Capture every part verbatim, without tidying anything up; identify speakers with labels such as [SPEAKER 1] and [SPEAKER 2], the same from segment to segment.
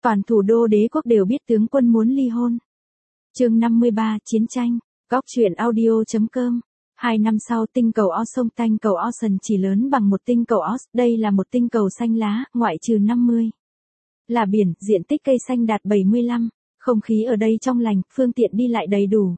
[SPEAKER 1] Toàn thủ đô đế quốc đều biết tướng quân muốn ly hôn. Chương năm mươi ba, Chiến tranh. Góc truyện audio chấm com. Hai năm sau tinh cầu Ocean tinh cầu Ocean chỉ lớn bằng một tinh cầu Os, đây là một tinh cầu xanh lá, ngoại trừ năm mươi. Là biển, diện tích cây xanh đạt bảy mươi lăm, không khí ở đây trong lành, phương tiện đi lại đầy đủ.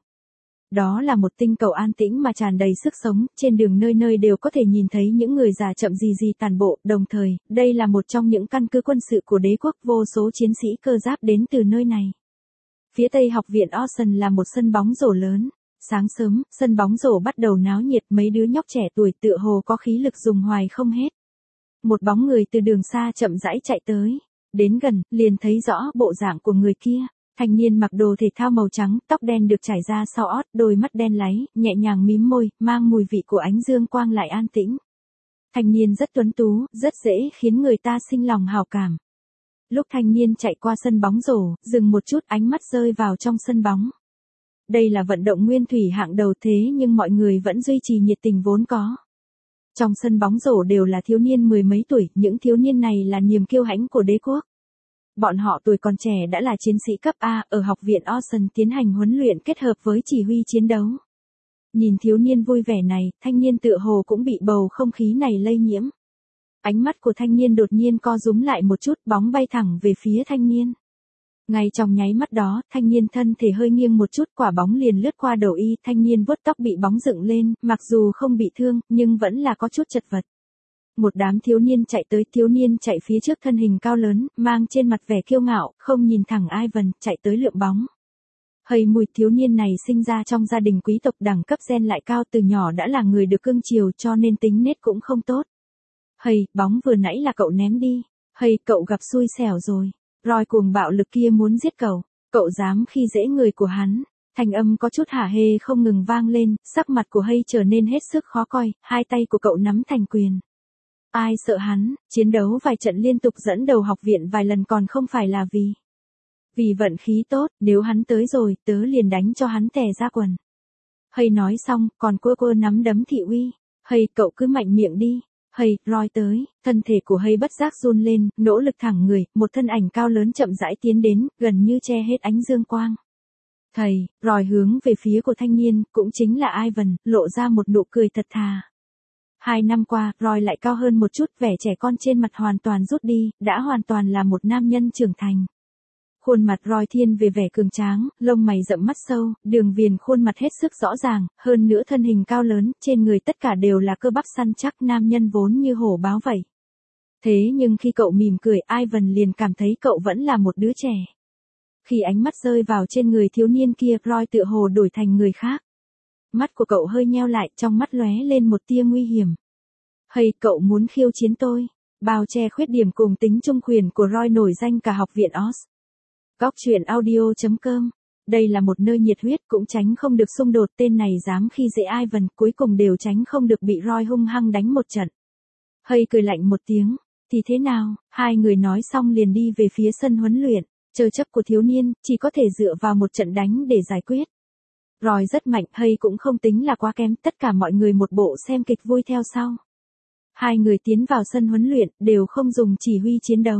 [SPEAKER 1] Đó là một tinh cầu an tĩnh mà tràn đầy sức sống, trên đường nơi nơi đều có thể nhìn thấy những người già chậm gì gì tàn bộ, đồng thời, đây là một trong những căn cứ quân sự của đế quốc, vô số chiến sĩ cơ giáp đến từ nơi này. Phía tây học viện Ocean là một sân bóng rổ lớn. Sáng sớm, sân bóng rổ bắt đầu náo nhiệt, mấy đứa nhóc trẻ tuổi tựa hồ có khí lực dùng hoài không hết. Một bóng người từ đường xa chậm rãi chạy tới, đến gần, liền thấy rõ bộ dạng của người kia. Thanh niên mặc đồ thể thao màu trắng, tóc đen được trải ra sau ót, đôi mắt đen láy, nhẹ nhàng mím môi, mang mùi vị của ánh dương quang lại an tĩnh. Thanh niên rất tuấn tú, rất dễ khiến người ta sinh lòng hào cảm. Lúc thanh niên chạy qua sân bóng rổ, dừng một chút, ánh mắt rơi vào trong sân bóng. Đây là vận động nguyên thủy hạng đầu thế nhưng mọi người vẫn duy trì nhiệt tình vốn có. Trong sân bóng rổ đều là thiếu niên mười mấy tuổi, những thiếu niên này là niềm kiêu hãnh của đế quốc. Bọn họ tuổi còn trẻ đã là chiến sĩ cấp A, ở học viện Ocean tiến hành huấn luyện kết hợp với chỉ huy chiến đấu. Nhìn thiếu niên vui vẻ này, thanh niên tựa hồ cũng bị bầu không khí này lây nhiễm. Ánh mắt của thanh niên đột nhiên co rúm lại một chút, bóng bay thẳng về phía thanh niên. Ngay trong nháy mắt đó, thanh niên thân thể hơi nghiêng một chút, quả bóng liền lướt qua đầu y, thanh niên vuốt tóc bị bóng dựng lên, mặc dù không bị thương, nhưng vẫn là có chút chật vật. Một đám thiếu niên chạy tới, thiếu niên chạy phía trước thân hình cao lớn, mang trên mặt vẻ kiêu ngạo, không nhìn thẳng Ivan, chạy tới lượm bóng. Hầy mùi thiếu niên này sinh ra trong gia đình quý tộc đẳng cấp gen lại cao, từ nhỏ đã là người được cưng chiều cho nên tính nết cũng không tốt. Hầy, bóng vừa nãy là cậu ném đi. Hầy, cậu gặp xui xẻo rồi. Roy cuồng bạo lực kia muốn giết cậu, cậu dám khi dễ người của hắn. Thanh âm có chút hả hê không ngừng vang lên, sắc mặt của Hay trở nên hết sức khó coi, hai tay của cậu nắm thành quyền. Ai sợ hắn, chiến đấu vài trận liên tục dẫn đầu học viện vài lần còn không phải là vì. Vì vận khí tốt, nếu hắn tới rồi, tớ liền đánh cho hắn tè ra quần. Hay nói xong, còn cô cô nắm đấm thị uy. Hay, cậu cứ mạnh miệng đi. Hay, Roy tới, thân thể của Hay bất giác run lên, nỗ lực thẳng người, một thân ảnh cao lớn chậm rãi tiến đến, gần như che hết ánh dương quang. Thầy, Roy hướng về phía của thanh niên, cũng chính là Ivan, lộ ra một nụ cười thật thà. Hai năm qua, Roy lại cao hơn một chút, vẻ trẻ con trên mặt hoàn toàn rút đi, đã hoàn toàn là một nam nhân trưởng thành. Khuôn mặt Roy thiên về vẻ cường tráng, lông mày rậm mắt sâu, đường viền khuôn mặt hết sức rõ ràng, hơn nữa thân hình cao lớn, trên người tất cả đều là cơ bắp săn chắc, nam nhân vốn như hổ báo vậy. Thế nhưng khi cậu mỉm cười, Ivan liền cảm thấy cậu vẫn là một đứa trẻ. Khi ánh mắt rơi vào trên người thiếu niên kia, Roy tựa hồ đổi thành người khác. Mắt của cậu hơi nheo lại, trong mắt lóe lên một tia nguy hiểm. Hay, cậu muốn khiêu chiến tôi? Bao che khuyết điểm cùng tính trung quyền của Roy nổi danh cả học viện Oz. Góc truyện audio chấm com. Đây là một nơi nhiệt huyết, cũng tránh không được xung đột, tên này dám khi dễ Ivan, cuối cùng đều tránh không được bị Roy hung hăng đánh một trận. Hay cười lạnh một tiếng, thì thế nào? Hai người nói xong liền đi về phía sân huấn luyện, chơi chấp của thiếu niên, chỉ có thể dựa vào một trận đánh để giải quyết. Roy rất mạnh, Hay cũng không tính là quá kém, tất cả mọi người một bộ xem kịch vui theo sau. Hai người tiến vào sân huấn luyện, đều không dùng chỉ huy chiến đấu.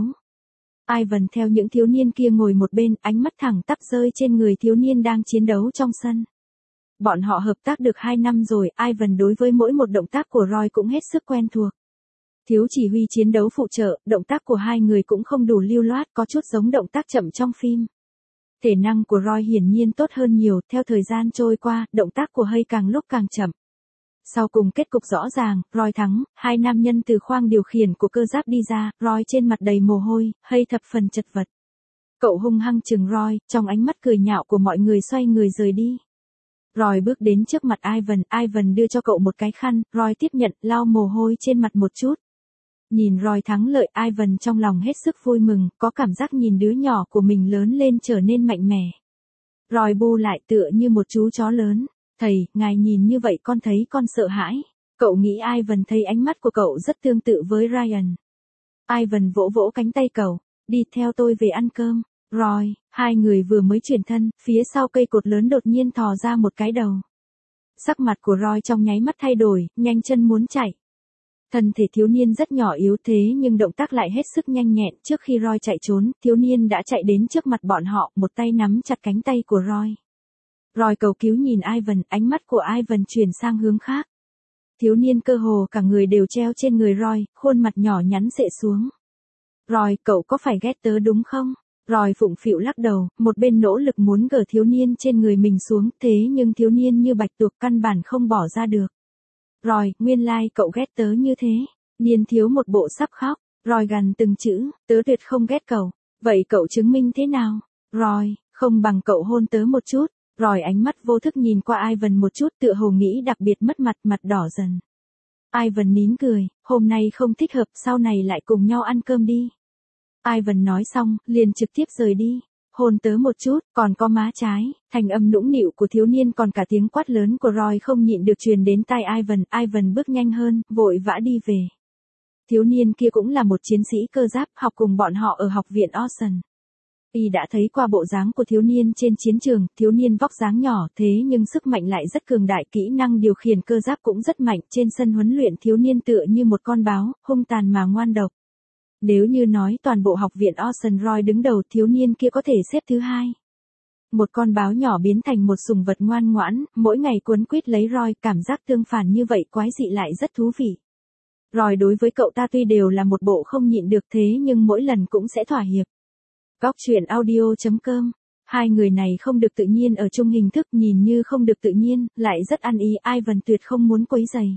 [SPEAKER 1] Ivan theo những thiếu niên kia ngồi một bên, ánh mắt thẳng tắp rơi trên người thiếu niên đang chiến đấu trong sân. Bọn họ hợp tác được hai năm rồi, Ivan đối với mỗi một động tác của Roy cũng hết sức quen thuộc. Thiếu chỉ huy chiến đấu phụ trợ, động tác của hai người cũng không đủ lưu loát, có chút giống động tác chậm trong phim. Thể năng của Roy hiển nhiên tốt hơn nhiều, theo thời gian trôi qua, động tác của Hay càng lúc càng chậm. Sau cùng kết cục rõ ràng, Roy thắng, hai nam nhân từ khoang điều khiển của cơ giáp đi ra, Roy trên mặt đầy mồ hôi, Hay thập phần chật vật. Cậu hung hăng chừng Roy, trong ánh mắt cười nhạo của mọi người xoay người rời đi. Roy bước đến trước mặt Ivan, Ivan đưa cho cậu một cái khăn, Roy tiếp nhận, lau mồ hôi trên mặt một chút. Nhìn Roy thắng lợi, Ivan trong lòng hết sức vui mừng, có cảm giác nhìn đứa nhỏ của mình lớn lên trở nên mạnh mẽ. Roy bu lại tựa như một chú chó lớn. Thầy, ngài nhìn như vậy con thấy con sợ hãi. Cậu nghĩ Ivan thấy ánh mắt của cậu rất tương tự với Ryan. Ivan vỗ vỗ cánh tay cậu, đi theo tôi về ăn cơm. Roy, hai người vừa mới chuyển thân, phía sau cây cột lớn đột nhiên thò ra một cái đầu. Sắc mặt của Roy trong nháy mắt thay đổi, nhanh chân muốn chạy. Thân thể thiếu niên rất nhỏ yếu thế nhưng động tác lại hết sức nhanh nhẹn. Trước khi Roy chạy trốn, thiếu niên đã chạy đến trước mặt bọn họ, một tay nắm chặt cánh tay của Roy. Roy cầu cứu nhìn Ivan, ánh mắt của Ivan chuyển sang hướng khác. Thiếu niên cơ hồ cả người đều treo trên người Roy, khuôn mặt nhỏ nhắn xệ xuống. Roy, cậu có phải ghét tớ đúng không? Roy phụng phịu lắc đầu, một bên nỗ lực muốn gỡ thiếu niên trên người mình xuống, thế nhưng thiếu niên như bạch tuộc căn bản không bỏ ra được. Roy, nguyên lai like cậu ghét tớ như thế. Niên thiếu một bộ sắp khóc. Roy gằn từng chữ, tớ tuyệt không ghét cậu. Vậy cậu chứng minh thế nào? Roy, không bằng cậu hôn tớ một chút. Roy ánh mắt vô thức nhìn qua Ivan một chút, tựa hồ nghĩ đặc biệt mất mặt, mặt đỏ dần. Ivan nín cười, hôm nay không thích hợp, sau này lại cùng nhau ăn cơm đi. Ivan nói xong, liền trực tiếp rời đi. Hôn tớ một chút, còn có má trái. Thành âm nũng nịu của thiếu niên còn cả tiếng quát lớn của Roy không nhịn được truyền đến tai Ivan. Ivan bước nhanh hơn, vội vã đi về. Thiếu niên kia cũng là một chiến sĩ cơ giáp, học cùng bọn họ ở học viện Ocean. Y đã thấy qua bộ dáng của thiếu niên trên chiến trường. Thiếu niên vóc dáng nhỏ thế nhưng sức mạnh lại rất cường đại, kỹ năng điều khiển cơ giáp cũng rất mạnh. Trên sân huấn luyện thiếu niên tựa như một con báo, hung tàn mà ngoan độc. Nếu như nói toàn bộ học viện Ocean, Roy đứng đầu, thiếu niên kia có thể xếp thứ hai. Một con báo nhỏ biến thành một sùng vật ngoan ngoãn, mỗi ngày quấn quýt lấy Roy, cảm giác tương phản như vậy quái dị lại rất thú vị. Roy đối với cậu ta tuy đều là một bộ không nhịn được thế nhưng mỗi lần cũng sẽ thỏa hiệp. Góc truyện audio chấm com. Hai người này không được tự nhiên ở chung hình thức, nhìn như không được tự nhiên, lại rất ăn ý. Ivan tuyệt không muốn quấy rầy.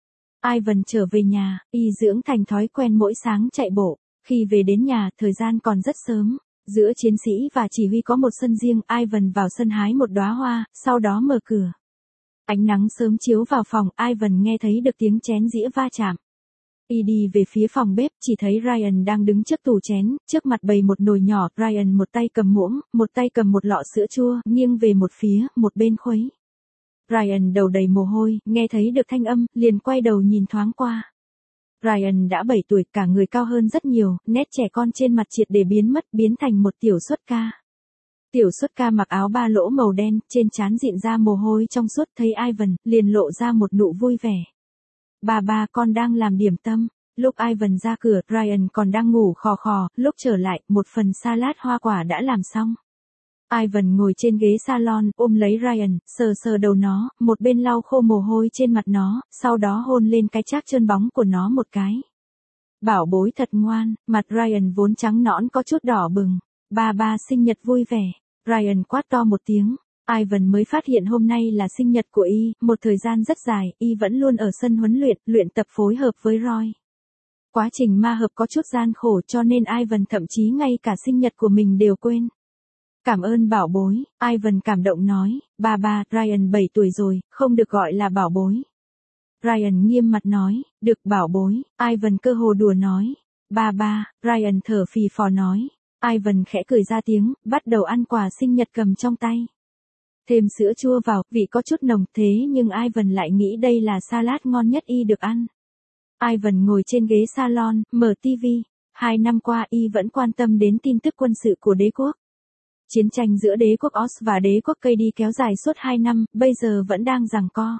[SPEAKER 1] Ivan trở về nhà, y dưỡng thành thói quen mỗi sáng chạy bộ. Khi về đến nhà, thời gian còn rất sớm. Giữa chiến sĩ và chỉ huy có một sân riêng, Ivan vào sân hái một đóa hoa, sau đó mở cửa. Ánh nắng sớm chiếu vào phòng, Ivan nghe thấy được tiếng chén dĩa va chạm. Y đi về phía phòng bếp, chỉ thấy Ryan đang đứng trước tủ chén, trước mặt bày một nồi nhỏ. Ryan một tay cầm muỗng, một tay cầm một lọ sữa chua, nghiêng về một phía, một bên khuấy. Ryan đầu đầy mồ hôi, nghe thấy được thanh âm, liền quay đầu nhìn thoáng qua. Ryan đã bảy tuổi, cả người cao hơn rất nhiều, nét trẻ con trên mặt triệt để biến mất, biến thành một tiểu xuất ca. Tiểu xuất ca mặc áo ba lỗ màu đen, trên trán dịn ra mồ hôi trong suốt, thấy Ivan, liền lộ ra một nụ vui vẻ. Bà ba, con đang làm điểm tâm. Lúc Ivan ra cửa, Ryan còn đang ngủ khò khò, lúc trở lại, một phần salad hoa quả đã làm xong. Ivan ngồi trên ghế salon, ôm lấy Ryan, sờ sờ đầu nó, một bên lau khô mồ hôi trên mặt nó, sau đó hôn lên cái trác trơn bóng của nó một cái. Bảo bối thật ngoan, mặt Ryan vốn trắng nõn có chút đỏ bừng. Ba ba sinh nhật vui vẻ. Ryan quát to một tiếng. Ivan mới phát hiện hôm nay là sinh nhật của y, một thời gian rất dài, y vẫn luôn ở sân huấn luyện, luyện tập phối hợp với Roy. Quá trình ma hợp có chút gian khổ cho nên Ivan thậm chí ngay cả sinh nhật của mình đều quên. Cảm ơn bảo bối, Ivan cảm động nói, ba ba, Ryan bảy tuổi rồi, không được gọi là bảo bối. Ryan nghiêm mặt nói, được bảo bối, Ivan cơ hồ đùa nói, ba ba, Ryan thở phì phò nói. Ivan khẽ cười ra tiếng, bắt đầu ăn quà sinh nhật cầm trong tay. Thêm sữa chua vào, vị có chút nồng thế nhưng Ivan lại nghĩ đây là salad ngon nhất y được ăn. Ivan ngồi trên ghế salon, mở ti vi. Hai năm qua y vẫn quan tâm đến tin tức quân sự của đế quốc. Chiến tranh giữa đế quốc Oz và đế quốc Cady kéo dài suốt hai năm, bây giờ vẫn đang giằng co.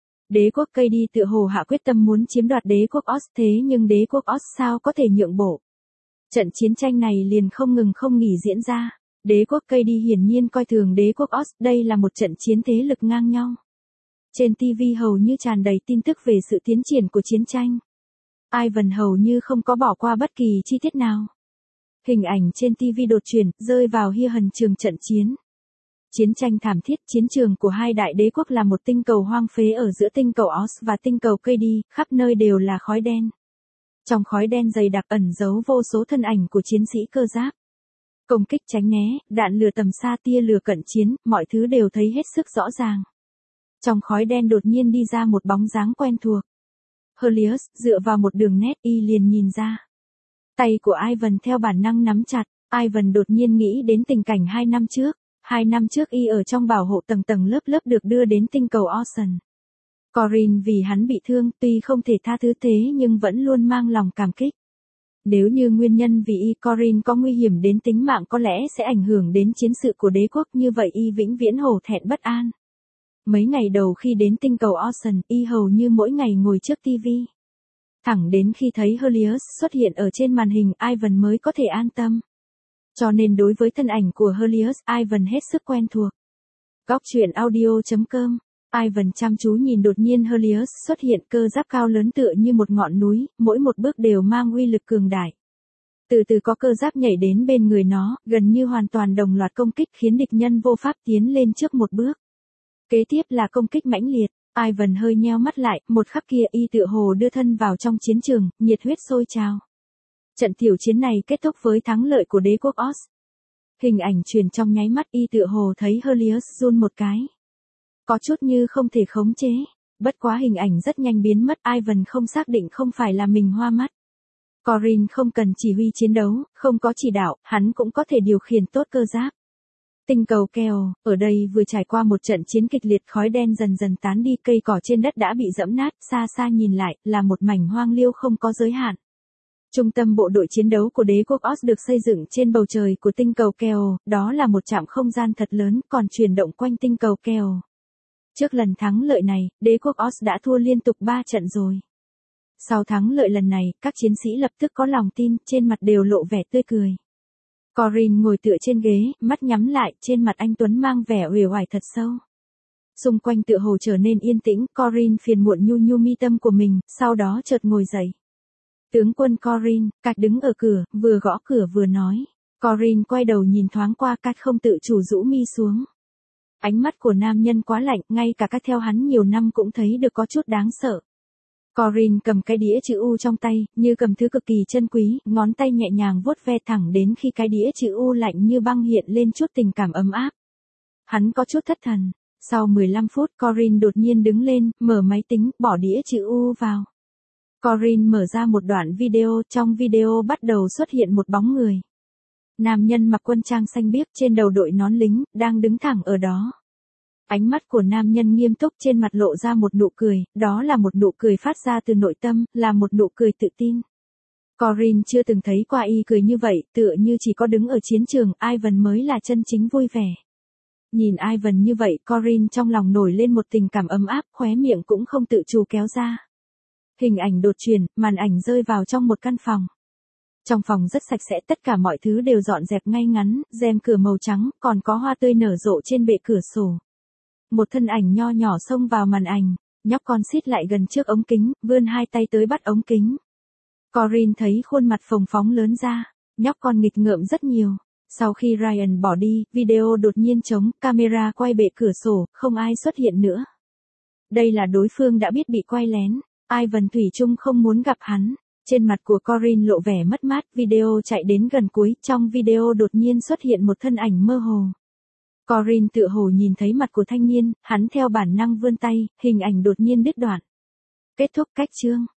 [SPEAKER 1] Đế quốc Cady tự hồ hạ quyết tâm muốn chiếm đoạt đế quốc Oz thế nhưng đế quốc Oz sao có thể nhượng bộ. Trận chiến tranh này liền không ngừng không nghỉ diễn ra. Đế quốc Cady hiển nhiên coi thường đế quốc Oz, đây là một trận chiến thế lực ngang nhau. Trên ti vi hầu như tràn đầy tin tức về sự tiến triển của chiến tranh. Ivan hầu như không có bỏ qua bất kỳ chi tiết nào. Hình ảnh trên ti vi đột chuyển, rơi vào hia hần trường trận chiến. Chiến tranh thảm thiết, chiến trường của hai đại đế quốc là một tinh cầu hoang phế ở giữa tinh cầu Oz và tinh cầu Cady, khắp nơi đều là khói đen. Trong khói đen dày đặc ẩn giấu vô số thân ảnh của chiến sĩ cơ giáp. Công kích tránh né, đạn lửa tầm xa, tia lửa cận chiến, mọi thứ đều thấy hết sức rõ ràng. Trong khói đen đột nhiên đi ra một bóng dáng quen thuộc. Helios, dựa vào một đường nét y liền nhìn ra. Tay của Ivan theo bản năng nắm chặt, Ivan đột nhiên nghĩ đến tình cảnh hai năm trước. Hai năm trước y ở trong bảo hộ tầng tầng lớp lớp được đưa đến tinh cầu Ocean. Corin vì hắn bị thương, tuy không thể tha thứ thế nhưng vẫn luôn mang lòng cảm kích. Nếu như nguyên nhân vì y Corin có nguy hiểm đến tính mạng có lẽ sẽ ảnh hưởng đến chiến sự của đế quốc, như vậy y vĩnh viễn hổ thẹn bất an. Mấy ngày đầu khi đến tinh cầu Ocean, y hầu như mỗi ngày ngồi trước ti vi. Thẳng đến khi thấy Helios xuất hiện ở trên màn hình, Ivan mới có thể an tâm. Cho nên đối với thân ảnh của Helios, Ivan hết sức quen thuộc. Góc truyện audio chấm com. Ivan chăm chú nhìn, đột nhiên Helios xuất hiện, cơ giáp cao lớn tựa như một ngọn núi, mỗi một bước đều mang uy lực cường đại. Từ từ có cơ giáp nhảy đến bên người nó, gần như hoàn toàn đồng loạt công kích, khiến địch nhân vô pháp tiến lên trước một bước. Kế tiếp là công kích mãnh liệt. Ivan hơi nheo mắt lại, một khắc kia y tựa hồ đưa thân vào trong chiến trường, nhiệt huyết sôi trào. Trận tiểu chiến này kết thúc với thắng lợi của đế quốc Oz. Hình ảnh truyền trong nháy mắt, y tựa hồ thấy Helios run một cái. Có chút như không thể khống chế. Bất quá hình ảnh rất nhanh biến mất, Ivan không xác định không phải là mình hoa mắt. Corin không cần chỉ huy chiến đấu, không có chỉ đạo, hắn cũng có thể điều khiển tốt cơ giáp. Tinh cầu Keo, ở đây vừa trải qua một trận chiến kịch liệt, khói đen dần dần tán đi, cây cỏ trên đất đã bị dẫm nát, xa xa nhìn lại, là một mảnh hoang liêu không có giới hạn. Trung tâm bộ đội chiến đấu của đế quốc Oz được xây dựng trên bầu trời của tinh cầu Keo, đó là một trạm không gian thật lớn, còn chuyển động quanh tinh cầu Keo. Trước lần thắng lợi này, đế quốc Oz đã thua liên tục ba trận rồi. Sau thắng lợi lần này, các chiến sĩ lập tức có lòng tin, trên mặt đều lộ vẻ tươi cười. Corin ngồi tựa trên ghế, mắt nhắm lại, trên mặt anh tuấn mang vẻ uể oải thật sâu. Xung quanh tựa hồ trở nên yên tĩnh, Corin phiền muộn nhu nhu mi tâm của mình, sau đó chợt ngồi dậy. Tướng quân Corin, Cát đứng ở cửa, vừa gõ cửa vừa nói. Corin quay đầu nhìn thoáng qua, Cát không tự chủ rũ mi xuống. Ánh mắt của nam nhân quá lạnh, ngay cả Cát theo hắn nhiều năm cũng thấy được có chút đáng sợ. Corin cầm cái đĩa chữ U trong tay, như cầm thứ cực kỳ chân quý, ngón tay nhẹ nhàng vuốt ve thẳng đến khi cái đĩa chữ U lạnh như băng hiện lên chút tình cảm ấm áp. Hắn có chút thất thần. Sau mười lăm phút, Corin đột nhiên đứng lên, mở máy tính, bỏ đĩa chữ U vào. Corin mở ra một đoạn video, trong video bắt đầu xuất hiện một bóng người. Nam nhân mặc quân trang xanh biếc, trên đầu đội nón lính, đang đứng thẳng ở đó. Ánh mắt của nam nhân nghiêm túc, trên mặt lộ ra một nụ cười, đó là một nụ cười phát ra từ nội tâm, là một nụ cười tự tin. Corin chưa từng thấy qua y cười như vậy, tựa như chỉ có đứng ở chiến trường, Ivan mới là chân chính vui vẻ. Nhìn Ivan như vậy, Corin trong lòng nổi lên một tình cảm ấm áp, khóe miệng cũng không tự chủ kéo ra. Hình ảnh đột chuyển, màn ảnh rơi vào trong một căn phòng. Trong phòng rất sạch sẽ, tất cả mọi thứ đều dọn dẹp ngay ngắn, rèm cửa màu trắng, còn có hoa tươi nở rộ trên bệ cửa sổ. Một thân ảnh nho nhỏ xông vào màn ảnh, nhóc con xít lại gần trước ống kính, vươn hai tay tới bắt ống kính. Corin thấy khuôn mặt phồng phóng lớn ra, nhóc con nghịch ngợm rất nhiều. Sau khi Ryan bỏ đi, video đột nhiên trống, camera quay bệ cửa sổ, không ai xuất hiện nữa. Đây là đối phương đã biết bị quay lén, Ivan thủy chung không muốn gặp hắn. Trên mặt của Corin lộ vẻ mất mát, video chạy đến gần cuối, trong video đột nhiên xuất hiện một thân ảnh mơ hồ. Corin tựa hồ nhìn thấy mặt của thanh niên, hắn theo bản năng vươn tay, hình ảnh đột nhiên đứt đoạn. Kết thúc cách chương.